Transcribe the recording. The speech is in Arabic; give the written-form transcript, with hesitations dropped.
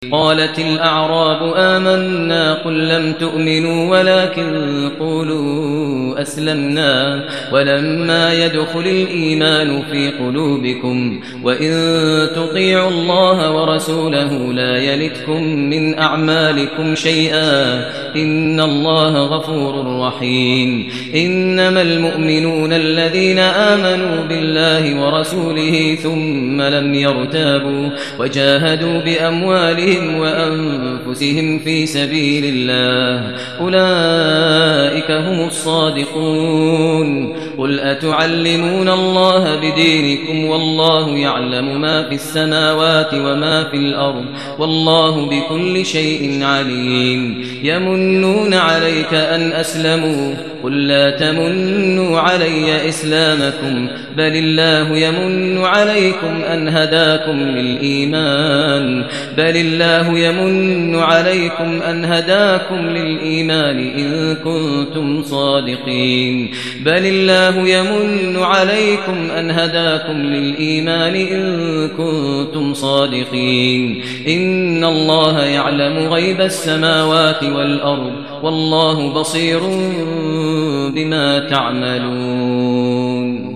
قالت الأعراب آمنا قل لم تؤمنوا ولكن قولوا أسلمنا ولما يدخل الإيمان في قلوبكم وإن تطيعوا الله ورسوله لا يلتكم من أعمالكم شيئا إن الله غفور رحيم. إنما المؤمنون الذين آمنوا بالله ورسوله ثم لم يرتابوا وجاهدوا بأموالهم وأنفسهم في سبيل الله أولئك هم الصادقون. قل أتعلمون الله بدينكم والله يعلم ما في السماوات وما في الأرض والله بكل شيء عليم. يمنون عليك أن أسلموا قل لا تمنوا علي إسلامكم بل الله يمن عليكم أن هداكم للإيمان إن كنتم صادقين. بل الله يمن عليكم أن هداكم للإيمان إن كنتم صادقين. إن الله يعلم غيب السماوات والأرض والله بصير بما تعملون.